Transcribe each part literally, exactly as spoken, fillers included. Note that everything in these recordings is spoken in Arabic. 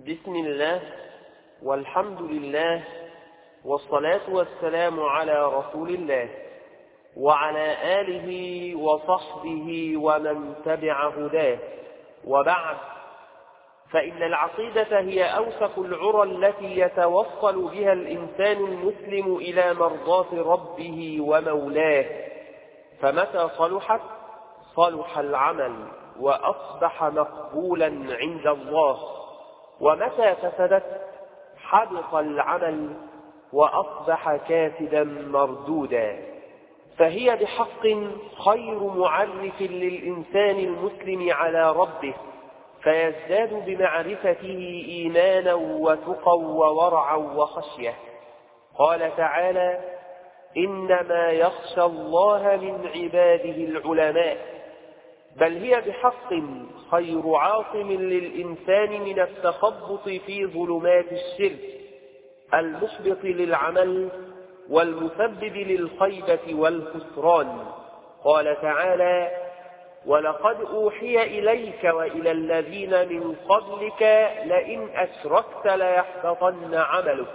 بسم الله والحمد لله والصلاة والسلام على رسول الله وعلى آله وصحبه ومن تبع هداه، وبعد، فإن العقيدة هي أوثق العرى التي يتوصل بها الإنسان المسلم إلى مرضاة ربه ومولاه، فمتى صلحت صلح العمل وأصبح مقبولا عند الله، ومتى فسدت حبط العمل وأصبح كاسدا مردودا. فهي بحق خير معرف للإنسان المسلم على ربه، فيزداد بمعرفته إيمانا وتقى وورعا وخشية. قال تعالى: إنما يخشى الله من عباده العلماء. بل هي بحق خير عاصم للإنسان من التخبط في ظلمات الشرك المحبط للعمل والمسبب للخيبة والخسران. قال تعالى: ولقد أوحي إليك وإلى الذين من قبلك لئن أشركت ليحبطن عملك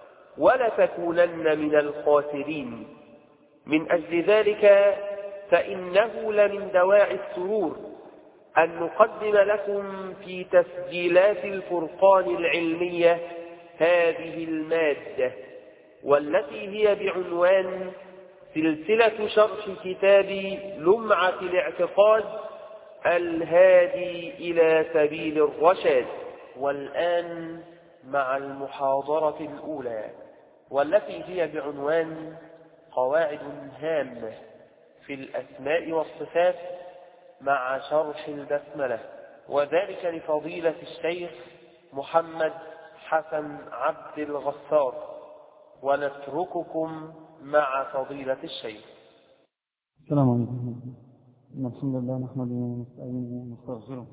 ولتكونن من الخاسرين. من أجل ذلك فإنه لمن دواعي السرور أن نقدم لكم في تسجيلات الفرقان العلمية هذه المادة، والتي هي بعنوان سلسلة شرح كتاب لمعة الاعتقاد الهادي إلى سبيل الرشاد. والآن مع المحاضرة الأولى، والتي هي بعنوان قواعد هامة في الأسماء والصفات مع شرح البسملة، وذلك لفضيلة الشيخ محمد حسن عبد الغفار. ونترككم مع فضيلة الشيخ. السلام عليكم. الحمد لله نحمده ونستعينه ونستغفره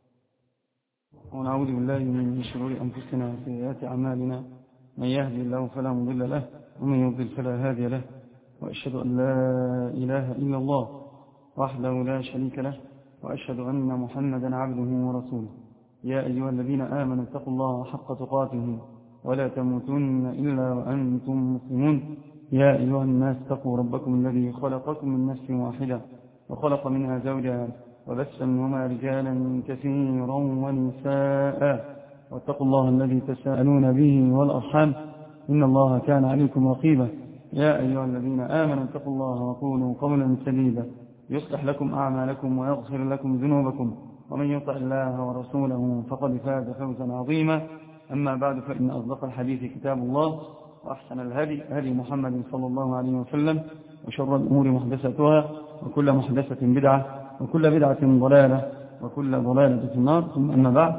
ونعوذ بالله من شرور أنفسنا وسيئات أعمالنا، من يهدي الله فلا مضل له ومن يضلل فلا هادي له، وأشهد أن لا إله إلا الله وحده لا شريك له، وأشهد أن محمدا عبده ورسوله. يا أيها الذين آمنوا اتقوا الله حق تقاته ولا تموتن إلا وأنتم مسلمون. يا أيها الناس اتقوا ربكم الذي خلقكم من نفس واحدة وخلق منها زوجها وبث منهما رجالا كثيرا ونساء، واتقوا الله الذي تساءلون به والأرحام إن الله كان عليكم رقيبا. يا أيها الذين آمنوا اتقوا الله وقولوا قولا سديدا يصلح لكم أعمالكم ويغفر لكم ذنوبكم، ومن يطع الله ورسوله فقد فاز فوزا عظيما. أما بعد، فإن أصدق الحديث كتاب الله، وأحسن الهدي هدي محمد صلى الله عليه وسلم، وشر الأمور محدثاتها، وكل محدثة بدعة، وكل بدعة ضلالة، وكل ضلالة في النار. ثم أما بعد،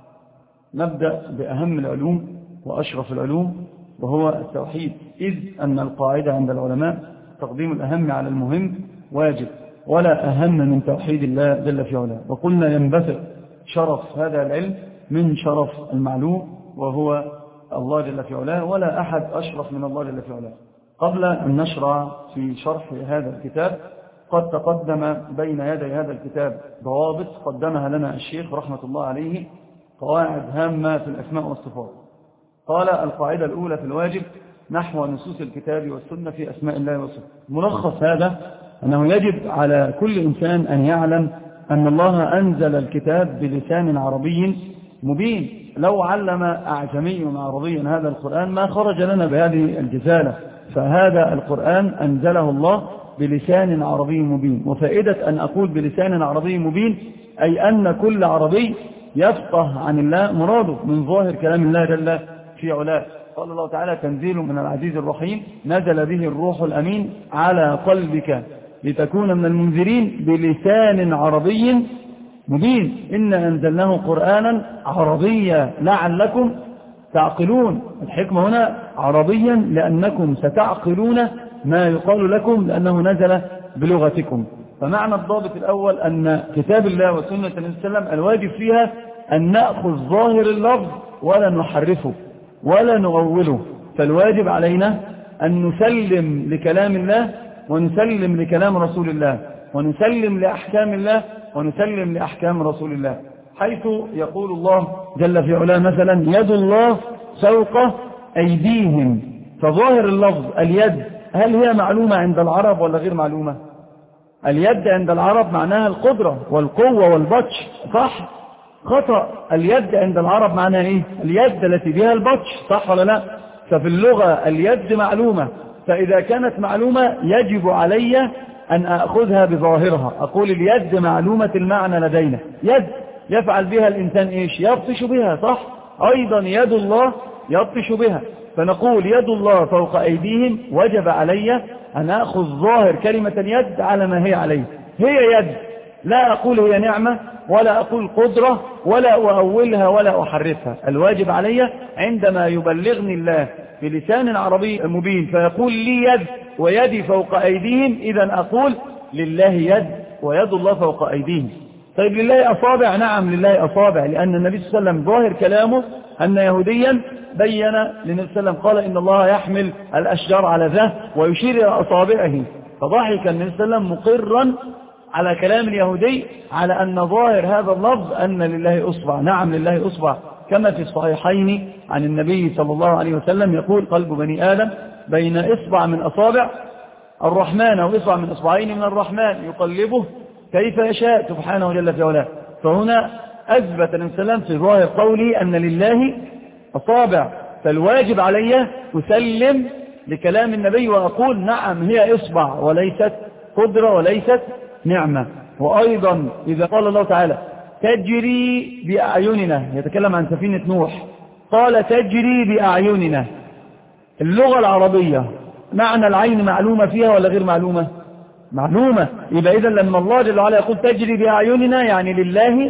نبدأ بأهم العلوم وأشرف العلوم، وهو التوحيد، إذ أن القاعدة عند العلماء تقديم الأهم على المهم واجب، ولا أهم من توحيد الله جل في علاه. وقلنا ينبثق شرف هذا العلم من شرف المعلوم وهو الله جل في علاه، ولا أحد أشرف من الله جل في علاه. قبل أن نشرع في شرح هذا الكتاب، قد تقدم بين يدي هذا الكتاب ضوابط قدمها لنا الشيخ رحمة الله عليه، قواعد هامة في الأسماء والصفات. قال: القاعدة الأولى في الواجب نحو نصوص الكتاب والسنة في أسماء الله وصفاته. ملخص هذا أنه يجب على كل إنسان أن يعلم أن الله أنزل الكتاب بلسان عربي مبين. لو علم أعجمي عربي هذا القرآن ما خرج لنا بهذه الجزالة، فهذا القرآن أنزله الله بلسان عربي مبين. وفائدة أن أقول بلسان عربي مبين أي أن كل عربي يفقه عن الله مراده من ظاهر كلام الله جل في علاه. قال الله تعالى: تنزيل من العزيز الرحيم، نزل به الروح الأمين على قلبك لتكون من المنذرين بلسان عربي مبين. إنا أنزلناه قرآنا عربيا لعلكم تعقلون. الحكمة هنا عربيا لأنكم ستعقلون ما يقال لكم لأنه نزل بلغتكم. فمعنى الضابط الأول أن كتاب الله وسنة النبي صلى الله عليه وسلم الواجب فيها أن نأخذ ظاهر اللفظ ولا نحرفه ولا نغوله. فالواجب علينا أن نسلم لكلام الله ونسلم لكلام رسول الله ونسلم لأحكام الله ونسلم لأحكام رسول الله. حيث يقول الله جل في علاه مثلا يد الله فوق أيديهم، فظاهر اللفظ اليد هل هي معلومة عند العرب ولا غير معلومة؟ اليد عند العرب معناها القدرة والقوة والبطش، صح؟ خطأ. اليد عند العرب معناها ايه؟ اليد التي بها البطش، صح ولا لا؟ ففي اللغة اليد معلومة، فإذا كانت معلومة يجب علي أن أخذها بظاهرها، أقول اليد معلومة المعنى لدينا، يد يفعل بها الإنسان إيش؟ يبطش بها، صح؟ أيضا يد الله يبطش بها، فنقول يد الله فوق أيديهم، وجب علي أن أخذ ظاهر كلمة يد على ما هي عليه، هي يد، لا أقول هي نعمة ولا أقول قدرة ولا أؤولها ولا أحرفها. الواجب علي عندما يبلغني الله بلسان عربي مبين فيقول لي يد ويدي فوق أيديهم، إذن أقول لله يد ويد الله فوق أيديهم. طيب لله أصابع؟ نعم لله أصابع، لأن النبي صلى الله عليه وسلم ظاهر كلامه أن يهوديا بين للنبي صلى الله عليه وسلم قال إن الله يحمل الأشجار على ذه ويشير إلى أصابعه، فضحك النبي صلى الله عليه وسلم مقرا على كلام اليهودي على أن ظاهر هذا اللفظ أن لله أصبع. نعم لله أصبع، كما في الصحيحين عن النبي صلى الله عليه وسلم يقول قلب بني آدم بين إصبع من أصابع الرحمن أو إصبع من إصبعين من الرحمن يقلبه كيف يشاء سبحانه جل في علاه. فهنا أثبت النبي صلى الله عليه وسلم في ظاهر قوله أن لله أصابع، فالواجب علي أسلم لكلام النبي وأقول نعم هي إصبع وليست قدرة وليست نعمة. وأيضا إذا قال الله تعالى تجري بأعيننا، يتكلم عن سفينة نوح، قال تجري بأعيننا، اللغة العربية معنى العين معلومة فيها ولا غير معلومة؟ معلومة. يبقى إذن لما الله جل وعلا يقول تجري بأعيننا يعني لله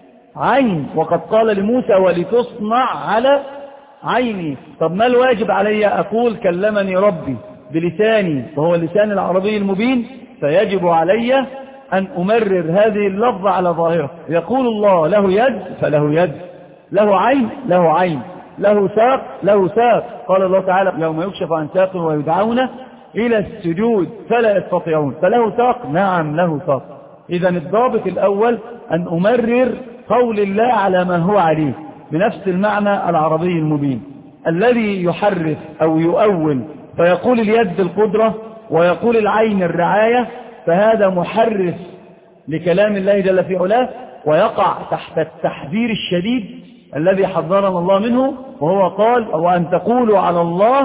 عين، وقد قال لموسى ولتصنع على عيني. طب ما الواجب علي؟ أقول كلمني ربي بلساني وهو اللسان العربي المبين، فيجب علي أن أمرر هذه اللفظة على ظاهرة. يقول الله له يد فله يد، له عين له عين، له ساق له ساق. قال الله تعالى يوم يكشف عن ساق ويدعون إلى السجود فلا يستطيعون، فله ساق، نعم له ساق. إذا الضابط الأول أن أمرر قول الله على ما هو عليه بنفس المعنى العربي المبين. الذي يحرف أو يؤول فيقول اليد القدرة ويقول العين الرعاية، فهذا محرف لكلام الله جل في علاه، ويقع تحت التحذير الشديد الذي حذرنا الله منه، وهو قال وأن تقولوا على الله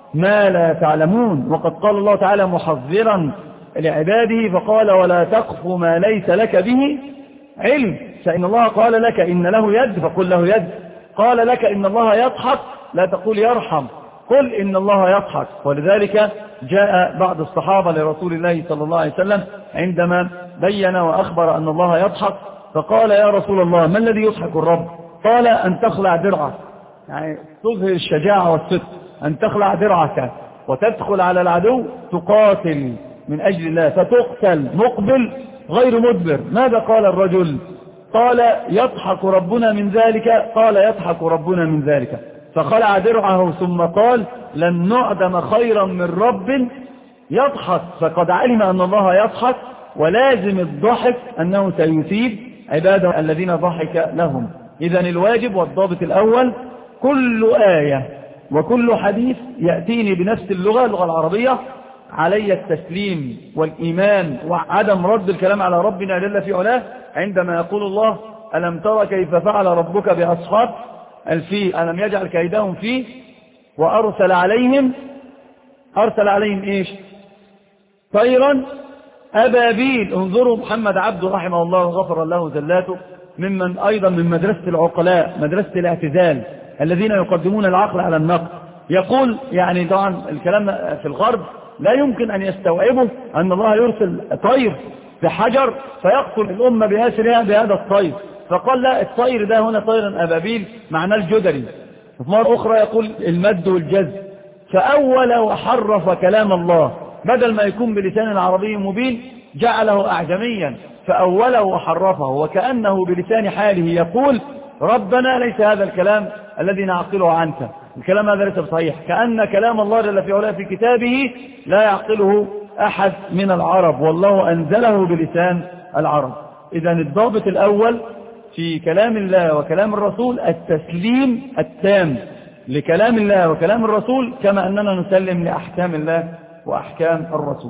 ما لا تعلمون. وقد قال الله تعالى محذرا لعباده فقال ولا تقف ما ليس لك به علم، فإن الله قال لك إن له يد فقل له يد، قال لك إن الله يضحك لا تقول يرحم، قل إن الله يضحك. ولذلك جاء بعض الصحابة لرسول الله صلى الله عليه وسلم عندما بين وأخبر أن الله يضحك فقال يا رسول الله ما الذي يضحك الرب؟ قال أن تخلع درعك، يعني تظهر الشجاعة والصدق، أن تخلع درعك وتدخل على العدو تقاتل من أجل الله فتقتل مقبل غير مدبر. ماذا قال الرجل؟ قال يضحك ربنا من ذلك، قال يضحك ربنا من ذلك، فخلع درعه ثم قال لن نعدم خيرا من رب يضحك، فقد علم أن الله يضحك، ولازم الضحك أنه سيثيب عباده الذين ضحك لهم. إذن الواجب والضابط الأول كل آية وكل حديث يأتيني بنفس اللغة اللغة العربية علي التسليم والإيمان وعدم رد الكلام على ربنا جل في علاه عندما يقول الله ألم ترى كيف فعل ربك بأصحاب الفيل ألم يجعل كيدهم فيه وأرسل عليهم أرسل عليهم إيش؟ طيرا أبابيل. انظروا محمد عبده رحمه الله وغفر الله زلاته ممن أيضا من مدرسة العقلاء مدرسة الاعتزال الذين يقدمون العقل على النقل. يقول يعني طبعا الكلام في الغرب لا يمكن أن يستوعبه أن الله يرسل طير بحجر فيقتل الأمة بأسرها بهذا الطير، فقال لا الطير ده هنا طيرا أبابيل معناه الجدري. في مرة أخرى يقول المد والجز، فأول وحرف كلام الله بدل ما يكون بلسان عربي مبين جعله أعجميا فأوله وحرفه، وكأنه بلسان حاله يقول ربنا ليس هذا الكلام الذي نعقله عنك، الكلام هذا ليس صحيح، كأن كلام الله جل في علاه في كتابه لا يعقله أحد من العرب والله أنزله بلسان العرب. إذن الضابط الأول في كلام الله وكلام الرسول التسليم التام لكلام الله وكلام الرسول كما أننا نسلم لأحكام الله وأحكام الرسول.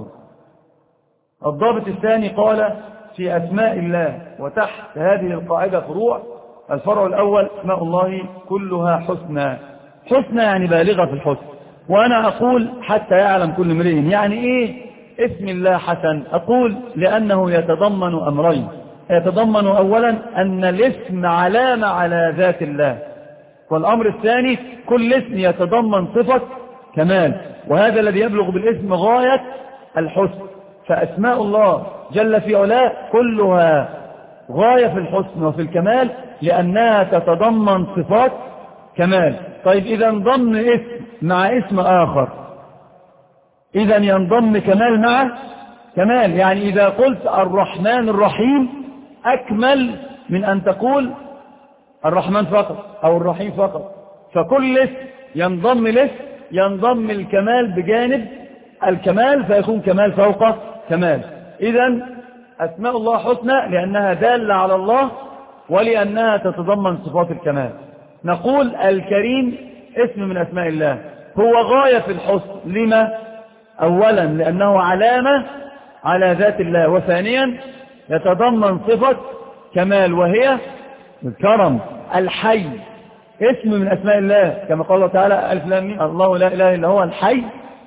الضابط الثاني قال في أسماء الله، وتحت هذه القاعدة فروع. الفرع الأول: أسماء الله كلها حسنى. حسنى يعني بالغة في الحسن. وأنا أقول حتى يعلم كل امرئ يعني إيه اسم الله حسن. أقول لأنه يتضمن أمرين: يتضمن أولا أن الاسم علامة على ذات الله، والأمر الثاني كل اسم يتضمن صفة كمال، وهذا الذي يبلغ بالاسم غاية الحسن. فأسماء الله جل في علاه كلها غاية في الحسن وفي الكمال لأنها تتضمن صفات كمال. طيب إذا انضم اسم مع اسم آخر، إذا ينضم كمال مع كمال. يعني إذا قلت الرحمن الرحيم أكمل من أن تقول الرحمن فقط أو الرحيم فقط. فكل اسم ينضم الاسم ينضم الكمال بجانب الكمال فيكون كمال فوق كمال. إذن أسماء الله حسنى لأنها دالة على الله ولأنها تتضمن صفات الكمال. نقول الكريم اسم من أسماء الله، هو غاية في الحسن. لما؟ أولا لأنه علامة على ذات الله، وثانيا يتضمن صفة كمال وهي الكرم. الحي اسم من أسماء الله كما قال الله تعالى: ألف لام ميم الله لا إله إلا هو الحي.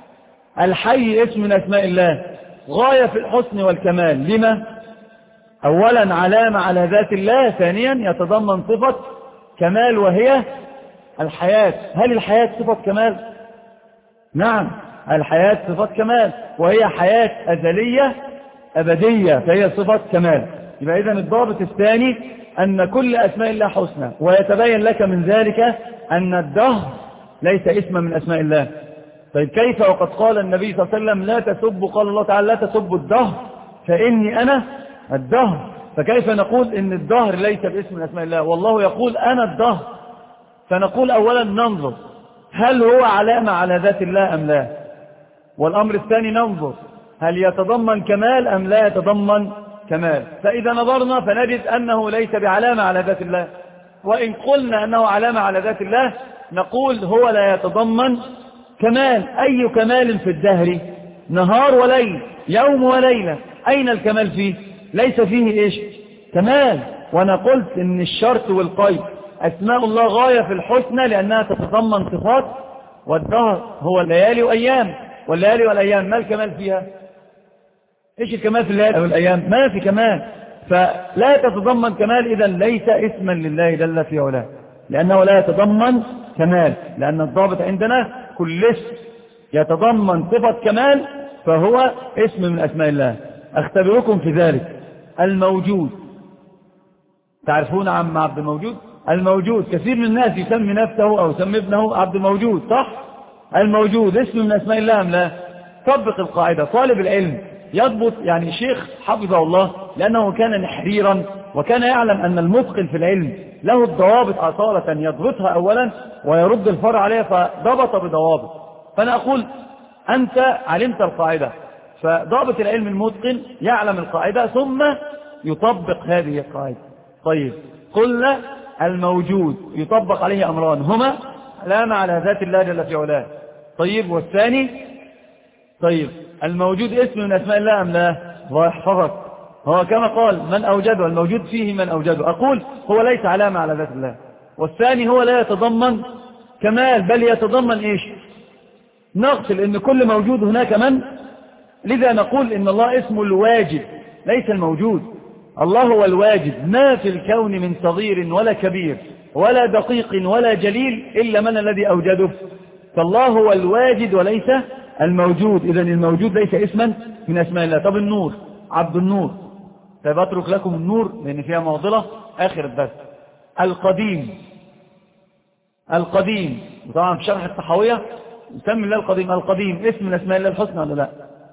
الحي اسم من أسماء الله غاية في الحسن والكمال. لما؟ أولا علامة على ذات الله، ثانيا يتضمن صفة كمال وهي الحياة. هل الحياة صفة كمال؟ نعم، الحياة صفة كمال، وهي حياة أزلية أبدية، فهي صفة كمال. يبقى إذن الضابط الثاني أن كل أسماء الله حسنى، ويتبين لك من ذلك أن الدهر ليس اسما من أسماء الله. طيب كيف وقد قال النبي صلى الله عليه وسلم: لا تسبوا، قال الله تعالى: لا تسبوا الدهر فإني أنا الدهر. فكيف نقول إن الدهر ليس باسم من أسماء الله والله يقول أنا الدهر؟ فنقول أولا ننظر هل هو علامة على ذات الله أم لا، والأمر الثاني ننظر هل يتضمن كمال أم لا يتضمن كمال. فإذا نظرنا فنجد أنه ليس بعلامة على ذات الله، وإن قلنا أنه علامة على ذات الله نقول هو لا يتضمن كمال. أي كمال في الدهر؟ نهار وليل، يوم وليلة، أين الكمال فيه؟ ليس فيه إيش؟ كمال. وأنا قلت إن الشرط والقيد أسماء الله غاية في الحسنى لأنها تتضمن صفات، والدهر هو الليالي وأيام، والليالي والأيام ما الكمال فيها؟ إيش الكمال في الليالي والأيام؟ ما في كمال، فلا تتضمن كمال. إذا ليس اسما لله جل في علاه لأنه لا يتضمن كمال، لأن الضابط عندنا كل اسم يتضمن صفة كمال فهو اسم من أسماء الله. أختبركم في ذلك. الموجود، تعرفون عم عبد الموجود؟ الموجود كثير من الناس يسمي نفسه أو يسمي ابنه عبد الموجود، صح؟ الموجود اسم من أسماء الله أم لا؟ طبق القاعدة. طالب العلم يضبط، يعني شيخ حفظه الله لأنه كان نحريرا وكان يعلم أن المتقن في العلم له الضوابط أصالة يضبطها أولا ويرد الفرع عليها، فضبط بضوابط. فأنا أقول أنت علمت القاعدة، فضابط العلم المتقن يعلم القاعدة ثم يطبق هذه القاعدة. طيب قلنا الموجود يطبق عليه أمران هما علامة على ذات الله جل في علاه. طيب والثاني؟ طيب الموجود اسم من أسماء الله أم لا؟ واحفظك، هو كما قال من أوجده، الموجود فيه من أوجده. أقول هو ليس علامة على ذات الله. والثاني هو لا يتضمن كمال بل يتضمن إيش؟ نقص، لأن كل موجود هناك من، لذا نقول إن الله اسمه الواجد ليس الموجود. الله هو الواجد، ما في الكون من صغير ولا كبير ولا دقيق ولا جليل إلا من الذي أوجده. فالله هو الواجد وليس الموجود. إذن الموجود ليس اسما من أسماء الله. طب النور، عبد النور، طيب أترك لكم النور لأن فيها معضلة آخر الدرس. القديم، القديم طبعا في شرح الطحاوية يسمي الله القديم. القديم اسم من أسماء الله الحسنى ولا لا؟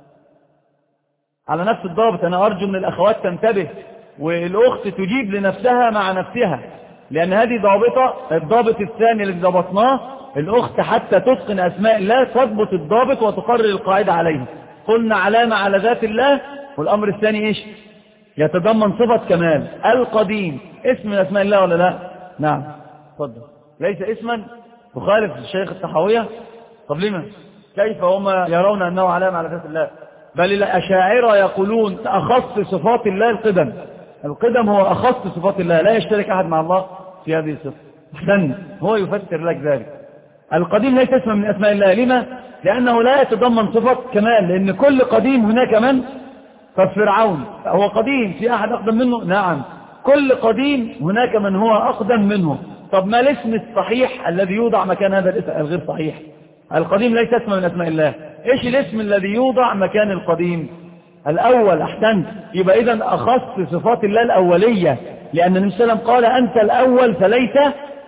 على نفس الضابط. أنا أرجو من الأخوات تنتبه والأخت تجيب لنفسها مع نفسها، لأن هذه ضابطة. الضابط الثاني اللي ضبطناه الأخت حتى تتقن أسماء الله تضبط الضابط وتقرر القاعدة عليه. قلنا علامة على ذات الله، والأمر الثاني إيش؟ يتضمن صفة كمال. القديم اسم من أسماء الله ولا لا؟ نعم. تفضل. ليس اسما تخالف الشيخ الطحاوية؟ طب لما؟ كيف هم يرون أنه علامة على ذات الله؟ بل الأشاعرة يقولون أخص صفات الله القدم. القدم هو أخص صفات الله، لا يشترك أحد مع الله في هذه الصفة. أحسن، هو يفسر لك ذلك. القديم ليس اسما من أسماء الله. لما؟ لأنه لا يتضمن صفة كمال، لأن كل قديم هناك من قد فرعون هو قديم، في أحد أقدم منه؟ نعم، كل قديم هناك من هو أقدم منه. طب ما الاسم الصحيح الذي يوضع مكان هذا الاسم الغير صحيح؟ القديم ليس اسم من أسماء الله. إيش الاسم الذي يوضع مكان القديم؟ الأول. أحسنت، يبقى إذن أخص صفات الله الأولية، لأن النبي صلى الله عليه وسلم قال أنت الأول فليس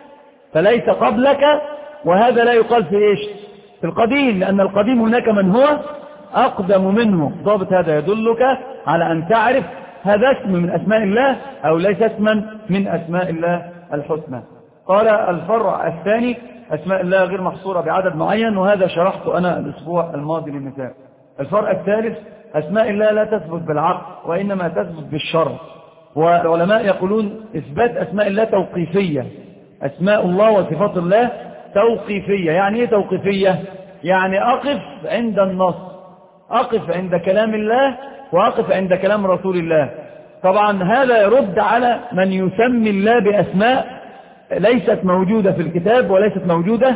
فليس قبلك، وهذا لا يقال في إيش؟ في القديم، لأن القديم هناك من هو أقدم منه. ضابط هذا يدلك على أن تعرف هذا اسم من أسماء الله أو ليس اسما من أسماء الله الحسنى. قال الفرع الثاني أسماء الله غير محصورة بعدد معين، وهذا شرحته أنا الأسبوع الماضي للنساء. الفرع الثالث أسماء الله لا تثبت بالعقل وإنما تثبت بالشرع، والعلماء يقولون إثبات أسماء الله توقيفية. أسماء الله وصفات الله توقيفية. يعني إيه توقيفية؟ يعني أقف عند النص، أقف عند كلام الله وأقف عند كلام رسول الله. طبعا هذا يرد على من يسمي الله بأسماء ليست موجودة في الكتاب وليست موجودة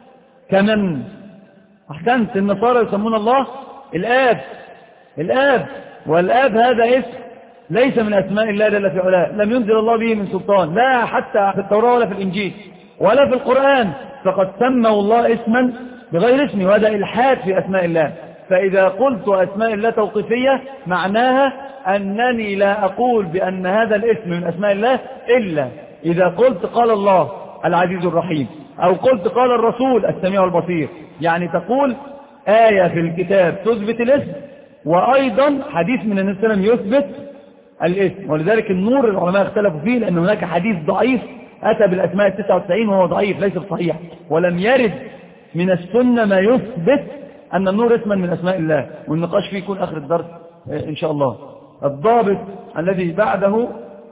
كمن. أحسنت، النصارى يسمون الله الآب. الآب، والآب هذا اسم ليس من أسماء الله جل في علاه، لم ينزل الله به من سلطان، لا حتى في التوراة ولا في الإنجيل ولا في القرآن، فقد سموا الله اسما بغير اسمه، وهذا إلحاد في أسماء الله. فإذا قلت أسماء الله توقيفية معناها أنني لا أقول بأن هذا الاسم من أسماء الله إلا إذا قلت قال الله العزيز الرحيم، أو قلت قال الرسول السميع البصير. يعني تقول آية في الكتاب تثبت الاسم، وأيضا حديث من النبي صلى الله عليه وسلم يثبت الاسم. ولذلك النور العلماء اختلفوا فيه، لأن هناك حديث ضعيف أتى بالأسماء التسعة وتسعين وهو ضعيف ليس صحيح، ولم يرد من السنة ما يثبت أن النور اسما من أسماء الله، والنقاش فيه يكون آخر الدرس إن شاء الله. الضابط الذي بعده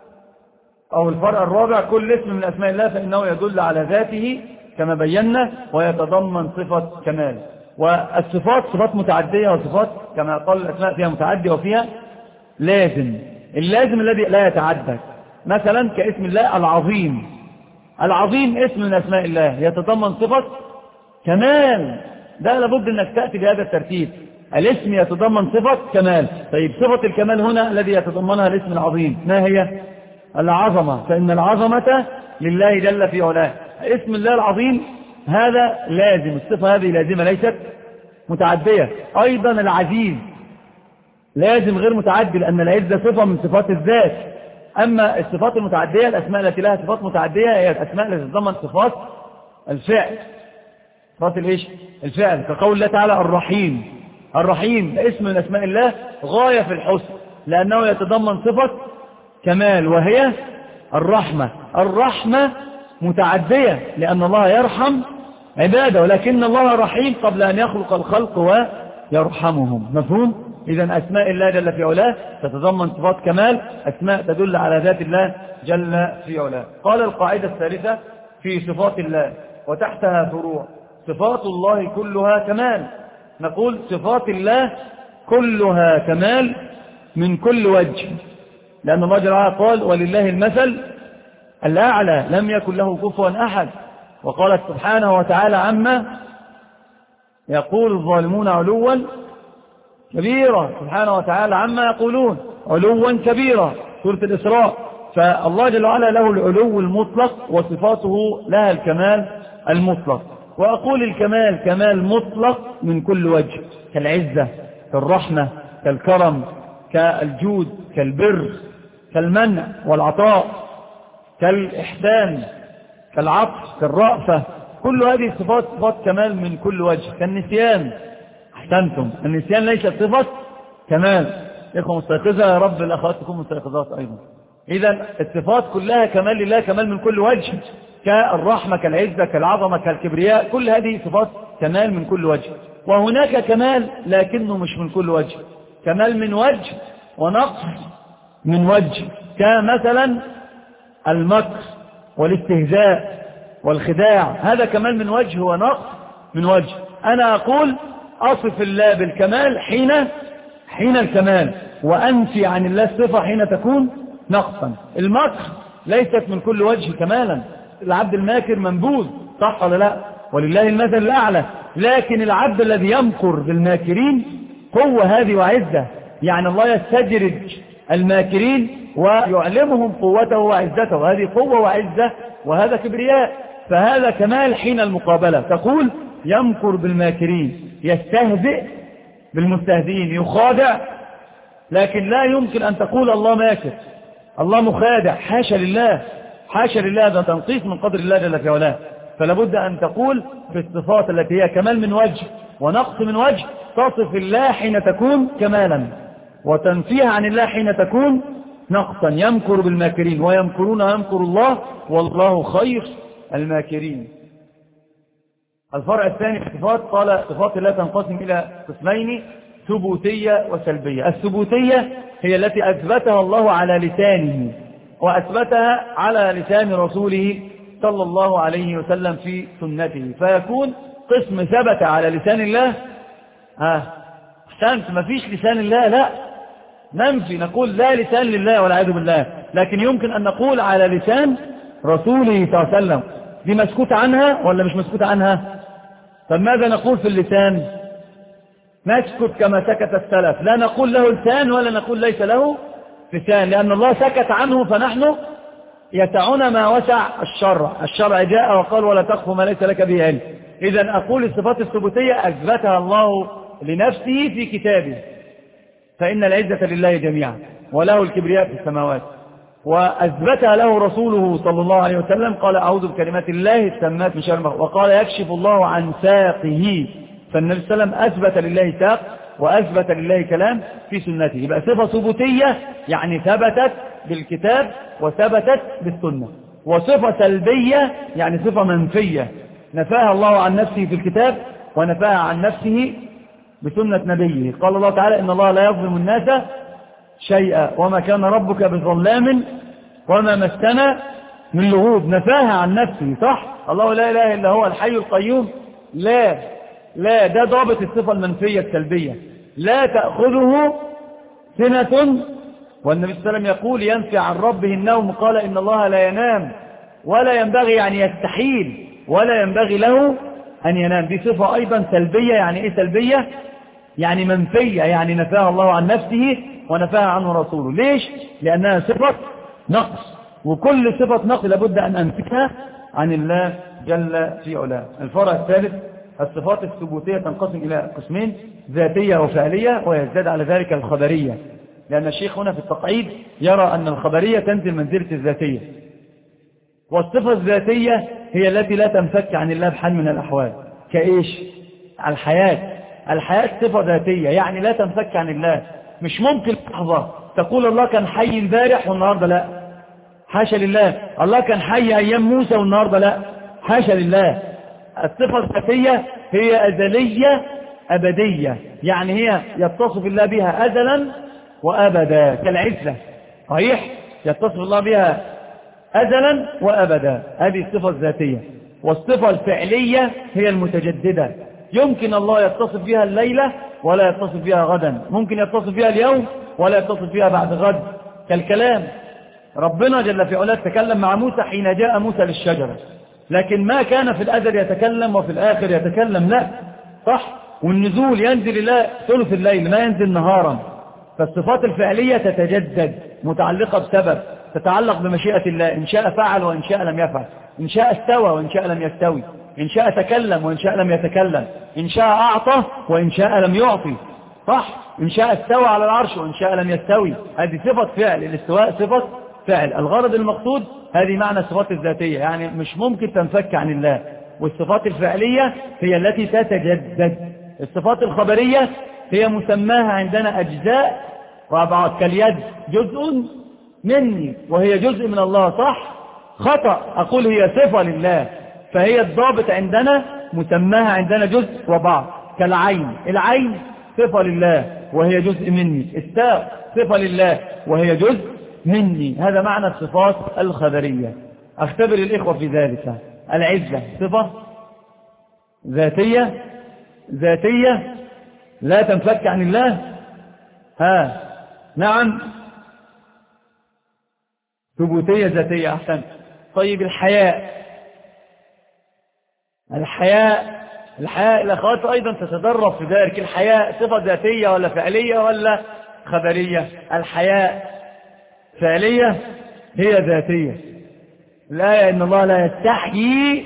أو الفرع الرابع: كل اسم من أسماء الله فإنه يدل على ذاته كما بينا ويتضمن صفة كمال. والصفات صفات متعدية، وصفات كما قال الأسماء فيها متعدية وفيها لازم. اللازم الذي لا يتعدد، مثلا كاسم الله العظيم. العظيم اسم من أسماء الله يتضمن صفة كمال، ده لابد أنك تأتي بهذا الترتيب. الاسم يتضمن صفة كمال. طيب صفة الكمال هنا الذي يتضمنها الاسم العظيم ما هي؟ العظمة، فإن العظمة لله جل في علاه. اسم الله العظيم هذا لازم، الصفة هذه لازمة ليست متعدية. أيضا العزيز لازم غير متعدي، لأن العزة صفة من صفات الذات. أما الصفات المتعدية الأسماء التي لها صفات متعدية هي الأسماء التي تتضمن صفات الفعل. صفات الإيش؟ الفعل، كقول الله تعالى الرحيم. الرحيم اسم من أسماء الله غاية في الحسن، لأنه يتضمن صفة كمال وهي الرحمة. الرحمة متعدية لأن الله يرحم عباده، ولكن الله رحيم قبل أن يخلق الخلق ويرحمهم. مفهوم؟ إذن أسماء الله جل في علاه تتضمن صفات كمال، أسماء تدل على ذات الله جل في علاه. قال القاعدة الثالثة في صفات الله وتحتها فروع: صفات الله كلها كمال. نقول صفات الله كلها كمال من كل وجه، لأن الله جل وعلا قال ولله المثل الأعلى لم يكن له كفوا أحد. وقال سبحانه وتعالى عما يقول الظالمون علوا كبيرا، سبحانه وتعالى عما يقولون علوا كبيرا، سورة الإسراء. فالله جل وعلا له العلو المطلق وصفاته لها الكمال المطلق. وأقول الكمال كمال مطلق من كل وجه، كالعزة، كالرحمة، كالكرم، كالجود، كالبر، كالمنع والعطاء، كالإحسان، كالعطف، كالرأفة. كل هذه صفات صفات كمال من كل وجه. كالنسيان، أحسنتم، النسيان ليست صفة كمال. إخوة مستيقظة يا رب الأخوات تكون مستيقظات أيضا. إذن الصفات كلها كمال لله، كمال من كل وجه، كالرحمة، كالعزة، كالعظمة، كالكبرياء. كل هذه صفات كمال من كل وجه. وهناك كمال لكنه مش من كل وجه، كمال من وجه ونقص من وجه، كمثلا المكر والاستهزاء والخداع، هذا كمال من وجه ونقص من وجه. أنا أقول أصف الله بالكمال حين حين الكمال، وأنفي عن الله الصفة حين تكون نقصا. المكر ليست من كل وجه كمالا، العبد الماكر منبوذ، صح ولا لا؟ ولله المثل الأعلى. لكن العبد الذي يمكر بالماكرين قوة هذه وعزة، يعني الله يستدرج الماكرين ويعلمهم قوته وعزته، هذه قوة وعزة وهذا كبرياء. فهذا كمال حين المقابلة. تقول يمكر بالماكرين، يستهزئ بالمستهزئين، يخادع، لكن لا يمكن أن تقول الله ماكر، الله مخادع، حاشا لله، حاشا لله، هذا تنقيص من قدر الله جل في علاه. فلا بد أن تقول في الصفات التي هي كمال من وجه ونقص من وجه، تصف الله حين تكون كمالا وتنفيها عن الله حين تكون نقصا. يمكر بالماكرين ويمكرون ويمكر الله والله خير الماكرين. الفرع الثاني في الصفات، قال صفات الله تنقسم إلى قسمين، ثبوتية وسلبية. الثبوتية هي التي أثبتها الله على لسانه وأثبتها على لسان رسوله صلى الله عليه وسلم في سنته، فيكون قسم ثبت على لسان الله. ها احسنت، ما فيش لسان الله، لا ننفي، نقول لا لسان لله والعياذ بالله، لكن يمكن أن نقول على لسان رسوله صلى الله عليه وسلم. دي مسكوت عنها ولا مش مسكوت عنها؟ طب ماذا نقول في اللسان؟ نسكت كما سكت السلف، لا نقول له لسان ولا نقول ليس له لسان، لأن الله سكت عنه، فنحن يسعنا ما وسع الشرع. الشرع جاء وقال ولا تخف ما ليس لك به علم. إذن أقول الصفات الثبوتية أثبتها الله لنفسه في كتابه، فإن العزة لله جميعا وله الكبرياء في السماوات، وأثبتها له رسوله صلى الله عليه وسلم، قال أعوذ بكلمات الله التامات من شر ما خلق، وقال يكشف الله عن ساقه. فالنبي صلى الله عليه وسلم أثبت لله ساق وأثبت لله كلام في سنته. يبقى صفة ثبوتية يعني ثبتت بالكتاب وثبتت بالسنة. وصفة سلبية يعني صفة منفية نفاها الله عن نفسه في الكتاب ونفاها عن نفسه بسنة نبيه. قال الله تعالى إن الله لا يظلم الناس شيئا وما كان ربك بظلام وما مسنا من لغوب، نفاها عن نفسه، صح؟ الله لا إله إلا هو الحي القيوم، لا لا ده ضابط الصفة المنفية السلبية، لا تأخذه سنة، والنبي صلى الله عليه وسلم يقول ينفي عن ربه النوم، قال إن الله لا ينام ولا ينبغي، يعني يستحيل ولا ينبغي له أن ينام. دي صفة أيضا سلبية. يعني إيه سلبية؟ يعني منفية، يعني نفاها الله عن نفسه ونفاها عنه رسوله. ليش؟ لأنها صفة نقص، وكل صفة نقص لابد أن أنفيها عن الله جل في علاه. الفرع الثالث، الصفات الثبوتية تنقسم إلى قسمين، ذاتية وفعلية، ويزداد على ذلك الخبرية، لأن الشيخ هنا في التقعيد يرى أن الخبرية تنزل منزلة الذاتية. والصفة الذاتية هي التي لا تنفك عن الله بحال من الأحوال. كإيش؟ الحياة. الحياة صفة ذاتية، يعني لا تنفك عن الله. مش ممكن لحظة تقول الله كان حي البارح والنهاردة لا، حاشا لله. الله كان حي أيام موسى والنهاردة لا، حاشا لله. الصفة الذاتية هي أزلية أبدية، يعني هي يتصف الله بها أزلا وأبدا، كالعزة، صحيح؟ يتصف الله بها أزلا وأبدا، هذه الصفة الذاتية. والصفة الفعلية هي المتجددة، يمكن الله يتصف بها الليلة ولا يتصف بها غدا، ممكن يتصف بها اليوم ولا يتصف بها بعد غد، كالكلام. ربنا جل في علاه تكلم مع موسى حين جاء موسى للشجرة، لكن ما كان في الأزل يتكلم وفي الآخر يتكلم، لا، صح؟ والنزول ينزل الله ثلث الليل، ما ينزل نهارا. فالصفات الفعلية تتجدد، متعلقة بسبب، تتعلق بمشيئة الله، إن شاء فعل وإن شاء لم يفعل، إن شاء استوى وإن شاء لم يستوي، إن شاء تكلم وإن شاء لم يتكلم، إن شاء أعطى وإن شاء لم يعطي، صح؟ إن شاء استوى على العرش وإن شاء لم يستوي. هذه صفة فعل، الاستواء صفة فعل. الغرض المقصود هذه معنى الصفات الذاتية، يعني مش ممكن تنفك عن الله. والصفات الفعلية هي التي تتجدد. الصفات الخبرية هي مسماها عندنا أجزاء وأبعاد، كاليد جزء مني وهي جزء من الله، صح؟ خطأ أقول هي صفة لله، فهي الضابط عندنا مسماها عندنا جزء وبعض. كالعين، العين صفة لله وهي جزء مني، الساق صفة لله وهي جزء مني. هذا معنى الصفات الخبرية. أختبر الإخوة في ذلك. العزة صفة ذاتية ذاتية لا تنفك عن الله. ها نعم ثبوتية ذاتية. أحسن. طيب الحياء الحياء الحياء الأخوات أيضا تتدرب في ذلك. الحياء صفة ذاتية ولا فعلية ولا خبرية؟ الحياء فعلية هي ذاتية. لا إن الله لا يستحيي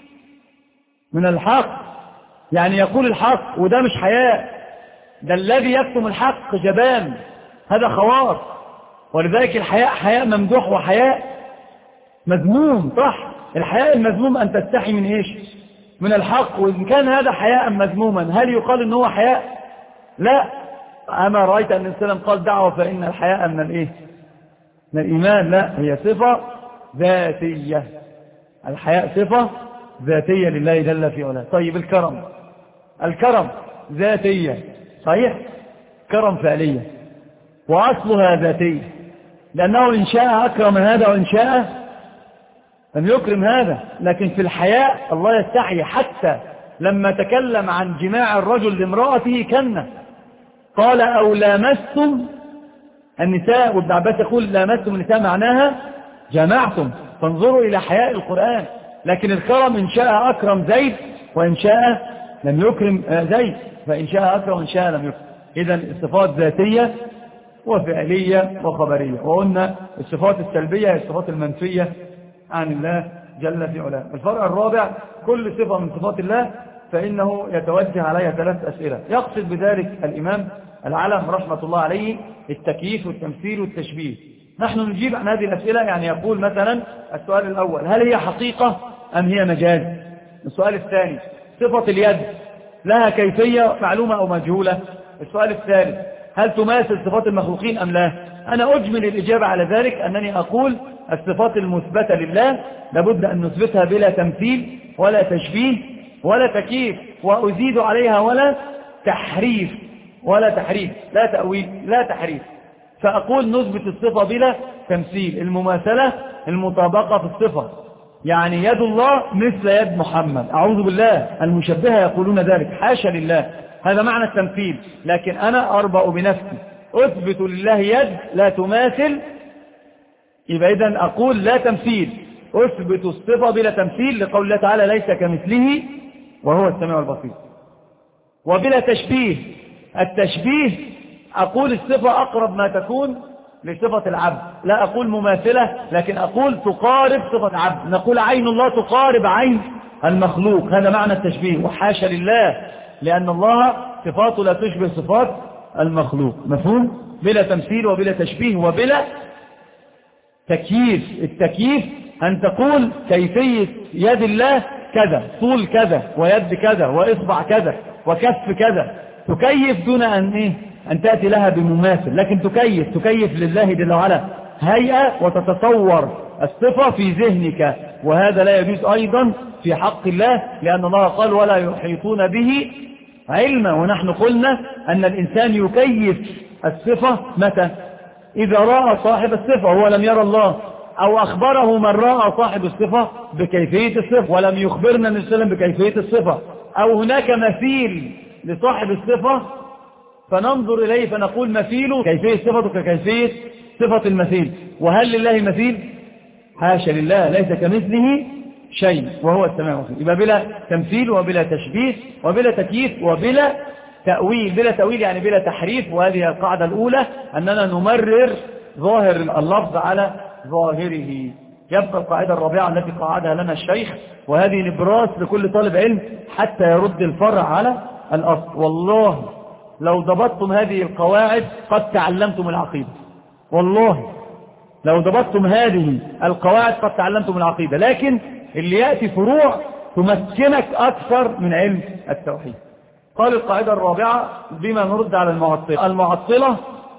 من الحق، يعني يقول الحق، وده مش حياء، ده الذي يكتم الحق جبان، هذا خواص. ولذلك الحياء حياء ممدوح وحياء مذموم. صح، الحياء المذموم أن تستحي من إيش؟ من الحق. وإن كان هذا حياء مذموما هل يقال إنه هو حياء؟ لا. أما رأيت أن السلام قال دعوة فإن الحياء من الإيه؟ من الإيمان. لا، هي صفة ذاتية. الحياء صفة ذاتية لله جل في علاه. طيب الكرم الكرم ذاتية صحيح، كرم فعلية وأصلها ذاتية، لأنه إن شاء أكرم هذا وإن شاء لم يكرم هذا. لكن في الحياء الله يستحي، حتى لما تكلم عن جماع الرجل لامرأته كنه قال أو لامستم النساء، وابن عباس يقول لامستم النساء معناها جمعتم. فانظروا إلى حياء القرآن. لكن الكرم إن شاء أكرم زيد وإن شاء لم يكرم زيد، فإن شاء أكرم وإن شاء لم يكرم. إذن الصفات ذاتية وفعلية وخبرية. وقلنا الصفات السلبية هي الصفات المنفية عن الله جل في علاه. الفرع الرابع كل صفة من صفات الله فإنه يتوجه عليها ثلاث أسئلة. يقصد بذلك الإمام العلم رحمة الله عليه التكييف والتمثيل والتشبيه. نحن نجيب عن هذه الأسئلة. يعني يقول مثلا السؤال الأول هل هي حقيقة أم هي مجاز؟ السؤال الثاني صفة اليد لها كيفية معلومة أو مجهولة؟ السؤال الثالث هل تماثل صفات المخلوقين أم لا؟ أنا أجمل الإجابة على ذلك أنني أقول الصفات المثبتة لله لابد أن نثبتها بلا تمثيل ولا تشبيه ولا تكييف، وأزيد عليها ولا تحريف ولا تحريف لا تأويل لا تحريف. فأقول نثبت الصفة بلا تمثيل، المماثلة المطابقة في الصفة. يعني يد الله مثل يد محمد، أعوذ بالله، المشبهة يقولون ذلك، حاشا لله، هذا معنى التمثيل. لكن أنا أربأ بنفسي أثبت لله يد لا تماثل، يبقى إذن أقول لا تمثيل، أثبت الصفة بلا تمثيل لقول الله تعالى ليس كمثله وهو السميع البصير. وبلا تشبيه، التشبيه أقول الصفة أقرب ما تكون لصفة العبد، لا أقول مماثلة لكن أقول تقارب صفة عبد. نقول عين الله تقارب عين المخلوق، هذا معنى التشبيه، وحاشا لله، لأن الله صفاته لا تشبه صفات المخلوق. مفهوم؟ بلا تمثيل وبلا تشبيه وبلا تكييف. التكييف أن تقول كيفية يد الله كذا، طول كذا، ويد كذا، وإصبع كذا، وكف كذا، تكيف دون أن إيه؟ أن تأتي لها بمماثل، لكن تكيف تكيف لله جل وعلا هيئة وتتصور الصفة في ذهنك، وهذا لا يجوز أيضا في حق الله، لأن الله قال ولا يحيطون به علما. ونحن قلنا أن الإنسان يكيف الصفة متى؟ إذا رأى صاحب الصفة هو لم يرى الله، أو أخبره من رأى صاحب الصفة بكيفية الصفة ولم يخبرنا النبي صلى الله عليه وسلم بكيفية الصفة، أو هناك مثيل لصاحب الصفة فننظر إليه فنقول مثيله كيفية صفته ككيفية صفة المثيل. وهل لله مثيل؟ حاشا لله، ليس كمثله شيء وهو السميع البصير. يبقى بلا تمثيل وبلا تشبيه وبلا تكييف وبلا تأويل. بلا تأويل يعني بلا تحريف، وهذه القاعدة الأولى أننا نمرر ظاهر اللفظ على ظاهره. يبقى القاعدة الرابعة التي قاعدها لنا الشيخ، وهذه نبراس لكل طالب علم حتى يرد الفرع على الأصل. والله لو ضبطتم هذه القواعد قد تعلمتم العقيدة، والله لو ضبطتم هذه القواعد قد تعلمتم العقيدة. لكن اللي يأتي فروع تمكنك أكثر من علم التوحيد. قال القاعدة الرابعة بما نرد على المعطلة. المعطلة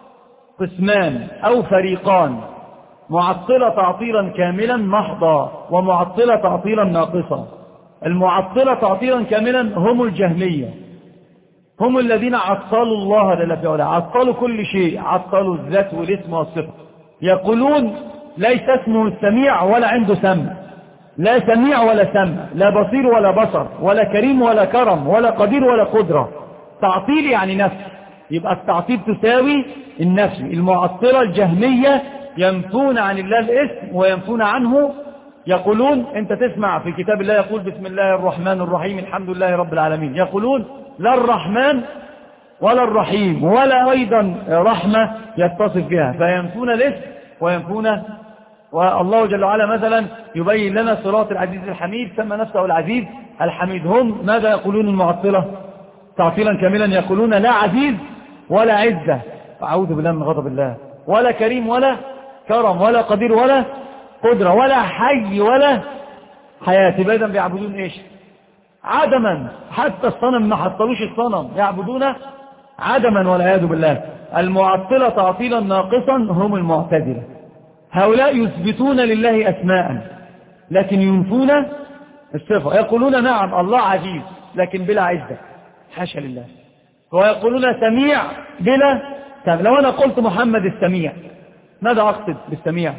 قسمان أو فريقان، معطلة تعطيلا كاملا محضا، ومعطلة تعطيلا ناقصا. المعطلة تعطيلا كاملا هم الجهمية، هم الذين عطلوا الله جل في علاه، عطلوا كل شيء، عطلوا الذات والاسم والصفة. يقولون ليس اسمه السميع ولا عنده سمع، لا سميع ولا سمع، لا بصير ولا بصر، ولا كريم ولا كرم، ولا قدير ولا قدرة. تعطيل يعني نفي، يبقى التعطيل تساوي النفي. المعطلة الجهمية ينفون عن الله الاسم وينفون عنه، يقولون انت تسمع في كتاب الله يقول بسم الله الرحمن الرحيم الحمد لله رب العالمين، يقولون لا الرحمن ولا الرحيم ولا أيضا رحمة يتصف بها، فينفون الاسم وينفون. والله جل وعلا مثلا يبين لنا صراط العزيز الحميد، سمى نفسه العزيز الحميد. هم ماذا يقولون المعطلة؟ تعطيلا كاملا، يقولون لا عزيز ولا عزة، أعوذ بالله من غضب الله، ولا كريم ولا كرم، ولا قدير ولا قدرة، ولا حي ولا حياة. إذا بيعبدون إيش؟ عدما. حتى الصنم ما حطلوش الصنم، يعبدون عدما والعياذ بالله. المعطلة تعطيلا ناقصا هم المعتزلة. هؤلاء يثبتون لله أسماء لكن ينفون الصفة. يقولون نعم الله عزيز لكن بلا عزة، حاشا لله. ويقولون سميع بلا سمع. لو أنا قلت محمد السميع ماذا أقصد بالسميع؟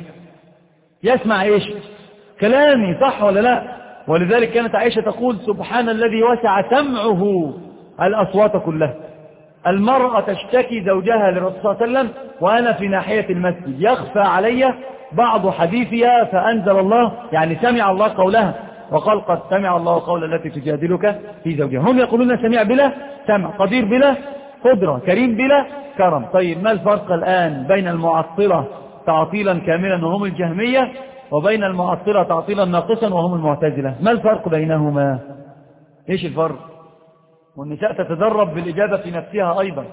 يسمع إيش؟ كلامي، صح ولا لا؟ ولذلك كانت عائشة تقول سبحان الذي وسع سمعه الأصوات كلها. المرأة تشتكي زوجها للرسول صلى الله عليه وسلم وأنا في ناحية المسجد، يخفى علي بعض حديثها فأنزل الله، يعني سمع الله قولها وقال قد سمع الله قول التي تجادلك في زوجها. هم يقولون سميع بلا سمع، قدير بلا قدرة، كريم بلا كرم. طيب ما الفرق الآن بين المعطلة تعطيلا كاملا وهم الجهمية وبين المعطلة تعطيلا ناقصا وهم المعتزلة؟ ما الفرق بينهما؟ ايش الفرق؟ والنساء تتدرب بالإجابة في نفسها أيضا.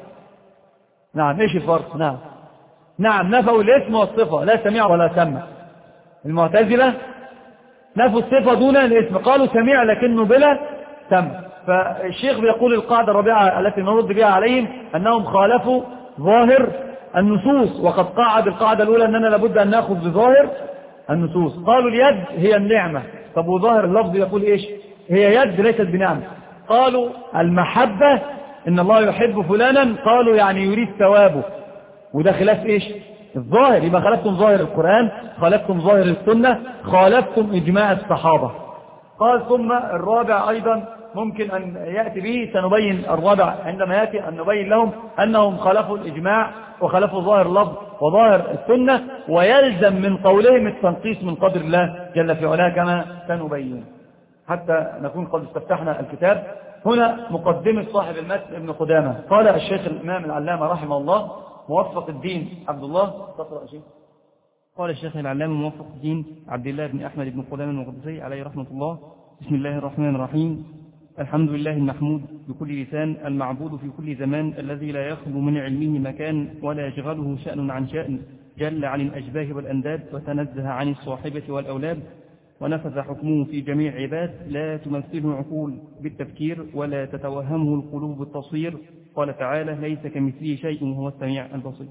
نعم ايش الفرق؟ نعم نعم نفوا الاسم والصفة، لا سميع ولا سمع. المعتزلة نفوا الصفة دون الاسم، قالوا سميع لكنه بلا سمع. فالشيخ بيقول القاعدة الرابعة التي نرد بها عليهم أنهم خالفوا ظاهر النصوص، وقد قاعد القاعدة الأولى أننا لابد أن نأخذ بظاهر النصوص. قالوا اليد هي النعمة، طب وظاهر اللفظ يقول إيش؟ هي يد ليست بنعمة. قالوا المحبة إن الله يحب فلانا، قالوا يعني يريد ثوابه، وده خلاف إيش؟ الظاهر. يبقى خالفتم ظاهر القرآن، خالفتم ظاهر السنة، خالفتم إجماع الصحابة. قال ثم الرابع أيضا ممكن أن يأتي به، سنبين الرابع عندما يأتي أن نبين لهم أنهم خالفوا الإجماع وخالفوا ظاهر اللفظ وظاهر السنة، ويلزم من قولهم التنقيص من قدر الله جل في علاه كما سنبين، حتى نكون قد استفتحنا الكتاب. هنا مقدمة صاحب المتن ابن قدامة. قال الشيخ الإمام العلامة رحمه الله موفق الدين عبد الله، تقرأ شيء. قال الشيخ العلامة موفق الدين عبد الله بن أحمد بن قدامة المقدسي عليه رحمة الله: بسم الله الرحمن الرحيم. الحمد لله المحمود بكل لسان، المعبود في كل زمان، الذي لا يخلو من علمه مكان ولا يشغله شأن عن شأن، جل عن الأشباه والأنداد وتنزه عن الصاحبة والأولاد، ونفذ حكمه في جميع عباد، لا تمثله عقول بالتفكير ولا تتوهمه القلوب بالتصوير. قال تعالى: ليس كمثله شيء وهو السميع البصير.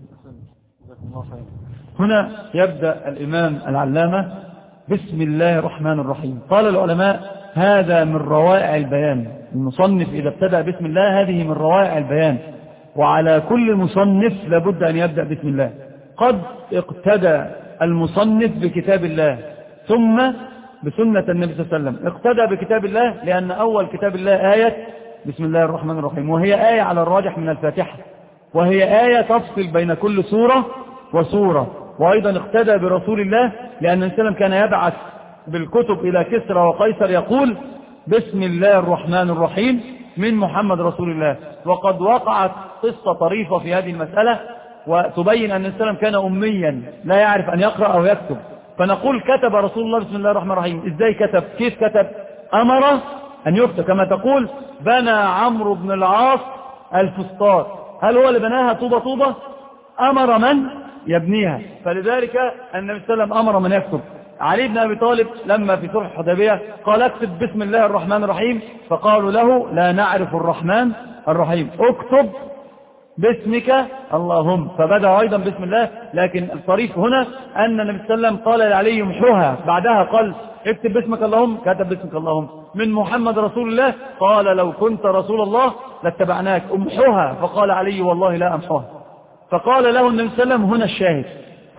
هنا يبدأ الإمام العلامة بسم الله الرحمن الرحيم. قال العلماء هذا من روائع البيان. المصنف إذا ابتدأ بسم الله هذه من روائع البيان، وعلى كل مصنف لابد أن يبدأ بسم الله. قد اقتدى المصنف بكتاب الله ثم بسنة النبي صلى الله عليه وسلم. اقتدى بكتاب الله لأن أول كتاب الله آية بسم الله الرحمن الرحيم، وهي آية على الراجح من الفاتحة، وهي آية تفصل بين كل سورة وسورة. وأيضا اقتدى برسول الله لأن النبي صلى الله عليه وسلم كان يبعث بالكتب إلى كسرى وقيصر يقول بسم الله الرحمن الرحيم من محمد رسول الله. وقد وقعت قصة طريفة في هذه المسألة وتبين أن النبي صلى الله عليه وسلم كان أميا لا يعرف أن يقرأ أو يكتب، فنقول كتب رسول الله بسم الله الرحمن الرحيم. إزاي كتب؟ كيف كتب؟ أمر أن يكتب، كما تقول بنى عمرو بن العاص الفسطاط، هل هو اللي بناها طوبة طوبة؟ أمر من يبنيها. فلذلك النبي صلى الله عليه وسلم أمر من يكتب. علي بن أبي طالب لما في صلح الحديبية قال اكتب بسم الله الرحمن الرحيم، فقالوا له لا نعرف الرحمن الرحيم، اكتب باسمك اللهم، فبدأ أيضا بسم الله. لكن الطريف هنا أن النبي صلى الله عليه وسلم قال لعلي يمحوها، بعدها قال اكتب باسمك اللهم، كتب باسمك اللهم. من محمد رسول الله قال لو كنت رسول الله لاتبعناك، امحوها، فقال علي والله لا أمحوها. فقال له النبي صلى الله عليه وسلم هنا الشاهد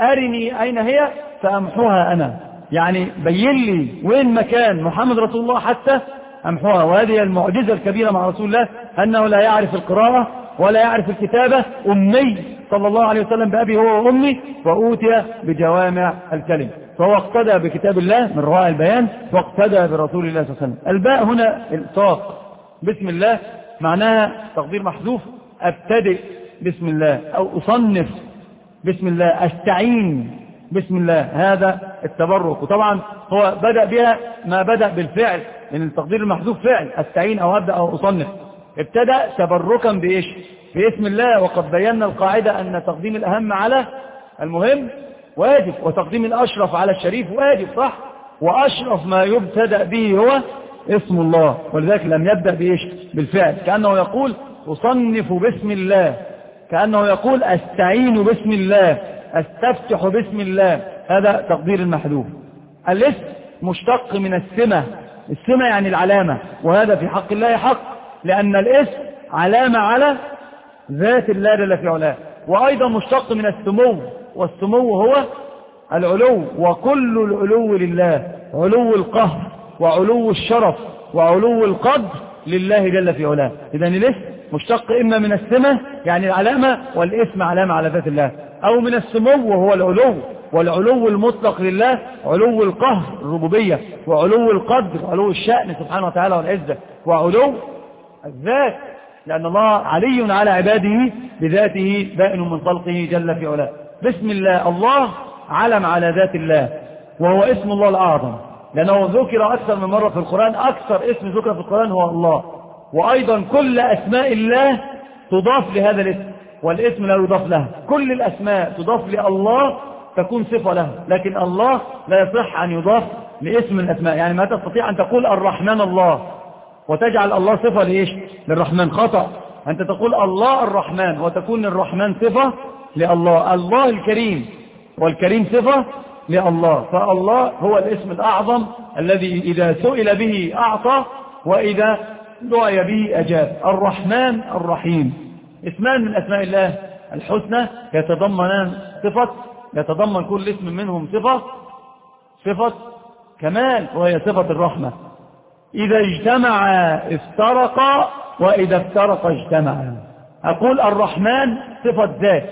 أرني أين هي فأمحوها أنا، يعني بين لي وين مكان محمد رسول الله حتى أمحوها. وهذه المعجزة الكبيرة مع رسول الله أنه لا يعرف القراءة ولا يعرف الكتابة، أمي صلى الله عليه وسلم بأبي هو وأمي، وأوتي بجوامع الكلم، فهو اقتدى بكتاب الله من رواء البيان واقتدى برسول الله صلى الله عليه وسلم. الباء هنا الصاق بسم الله معناها تقدير محذوف، أبتدئ بسم الله أو أصنف بسم الله، أستعين بسم الله، هذا التبرك. وطبعا هو بدأ بها ما بدأ بالفعل، لأن التقدير المحذوف فعل، أستعين أو أبدأ أو أصنف. ابتدأ تبركا بإيش؟ باسم الله. وقد بينا القاعدة أن تقديم الأهم على المهم واجب، وتقديم الأشرف على الشريف واجب، صح؟ وأشرف ما يبتدأ به هو اسم الله، ولذلك لم يبدأ بإيش؟ بالفعل، كأنه يقول أصنف باسم الله، كأنه يقول أستعين باسم الله، أستفتح باسم الله، هذا تقدير المحذوف. الاسم مشتق من السمة، السمة يعني العلامة، وهذا في حق الله حق، لأن الاسم علامة على ذات الله جل في علاه. وأيضا مشتق من السمو، والسمو هو العلو، وكل العلو لله، علو القهر وعلو الشرف وعلو القدر لله جل في علاه. إذن الاسم مشتق إما من السمة يعني العلامة، والاسم علامة على ذات الله، أو من السمو وهو العلو، والعلو المطلق لله علو القهر الربوبية، وعلو القدر علو الشأن سبحانه وتعالى والعزة، وعلو الذات، لأن الله علي على عباده بذاته بائن من خلقه جل في علاه. بسم الله، الله علم على ذات الله، وهو اسم الله الأعظم، لأنه ذكر أكثر من مرة في القرآن، أكثر اسم ذكر في القرآن هو الله. وأيضا كل أسماء الله تضاف لهذا الاسم، والاسم لا يضاف له. كل الأسماء تضاف لله تكون صفة له، لكن الله لا يصح أن يضاف لاسم من الأسماء. يعني ما تستطيع أن تقول الرحمن الله وتجعل الله صفة لإيش؟ للرحمن، خطأ. أنت تقول الله الرحمن وتكون الرحمن صفة لله. الله الكريم، والكريم صفة لله. فالله هو الاسم الأعظم الذي إذا سئل به أعطى، وإذا دعي به أجاب. الرحمن الرحيم اسمان من أسماء الله الحسنى، يتضمنان صفة، يتضمن كل اسم منهم صفة صفة كمال، وهي صفة الرحمة. إذا اجتمع افترقا، وإذا افترق اجتمع. أقول الرحمن صفة ذات،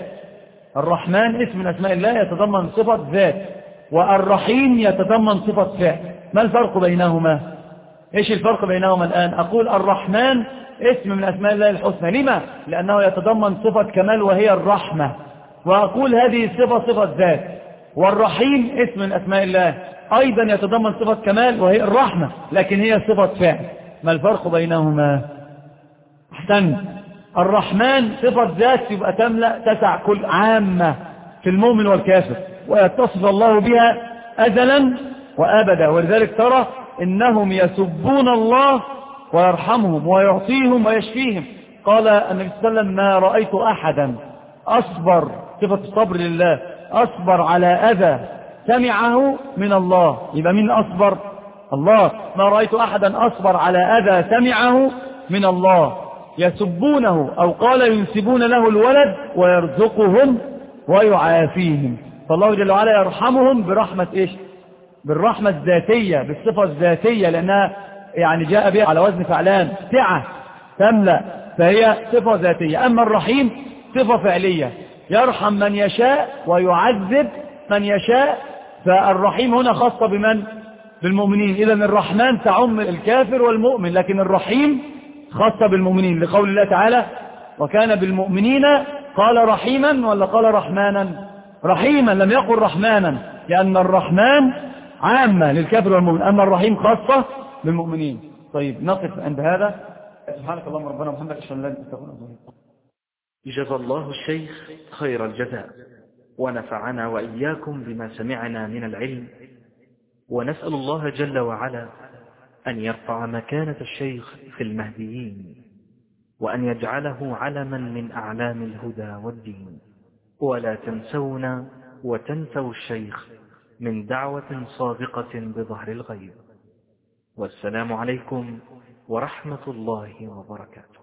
الرحمن اسم من أسماء الله يتضمن صفة ذات، والرحيم يتضمن صفة فعل. ما الفرق بينهما؟ إيش الفرق بينهما الآن؟ أقول الرحمن اسم من أسماء الله الحسنى، لما؟ لأنه يتضمن صفة كمال وهي الرحمة، وأقول هذه الصفة صفة ذات. والرحيم اسم من أسماء الله أيضا يتضمن صفة كمال وهي الرحمة، لكن هي صفة فعل. ما الفرق بينهما؟ أحسن. الرحمن صفة ذات يبقى تملأ تسع كل عامة في المؤمن والكافر، ويتصف الله بها أزلا وأبدا. ولذلك ترى إنهم يسبون الله ويرحمهم ويعطيهم ويشفيهم. قال النبي صلى الله عليه وسلم ما رأيت أحدا أصبر، صفة الصبر لله، أصبر على أذى سمعه من الله. يبقى مين أصبر؟ الله. ما رأيت أحدا أصبر على أذى سمعه من الله. يسبونه، أو قال ينسبون له الولد ويرزقهم ويعافيهم. فالله جل وعلا يرحمهم برحمة إيش؟ بالرحمة الذاتية، بالصفة الذاتية، لأنها يعني جاء بها على وزن فعلان، سعة تملأ، فهي صفة ذاتية. أما الرحيم صفة فعلية، يرحم من يشاء ويعذب من يشاء. فالرحيم هنا خاصة بمن؟ بالمؤمنين. إذن الرحمن تعم الكافر والمؤمن، لكن الرحيم خاصة بالمؤمنين، لقول الله تعالى وكان بالمؤمنين قال رحيما ولا قال رحمانا؟ رحيما، لم يقل رحمانا، لأن الرحمن عامة للكافر والمؤمن، أما الرحيم خاصة بالمؤمنين. طيب نقف عند هذا. سبحانك اللهم ربنا وبحمدك، أشهد أن لا إله إلا أنت. جزا الله الشيخ خير الجزاء، ونفعنا وإياكم بما سمعنا من العلم، ونسأل الله جل وعلا أن يرفع مكانة الشيخ في المهديين، وأن يجعله علما من أعلام الهدى والدين. ولا تنسونا وتنسوا الشيخ من دعوة صادقة بظهر الغيب. والسلام عليكم ورحمة الله وبركاته.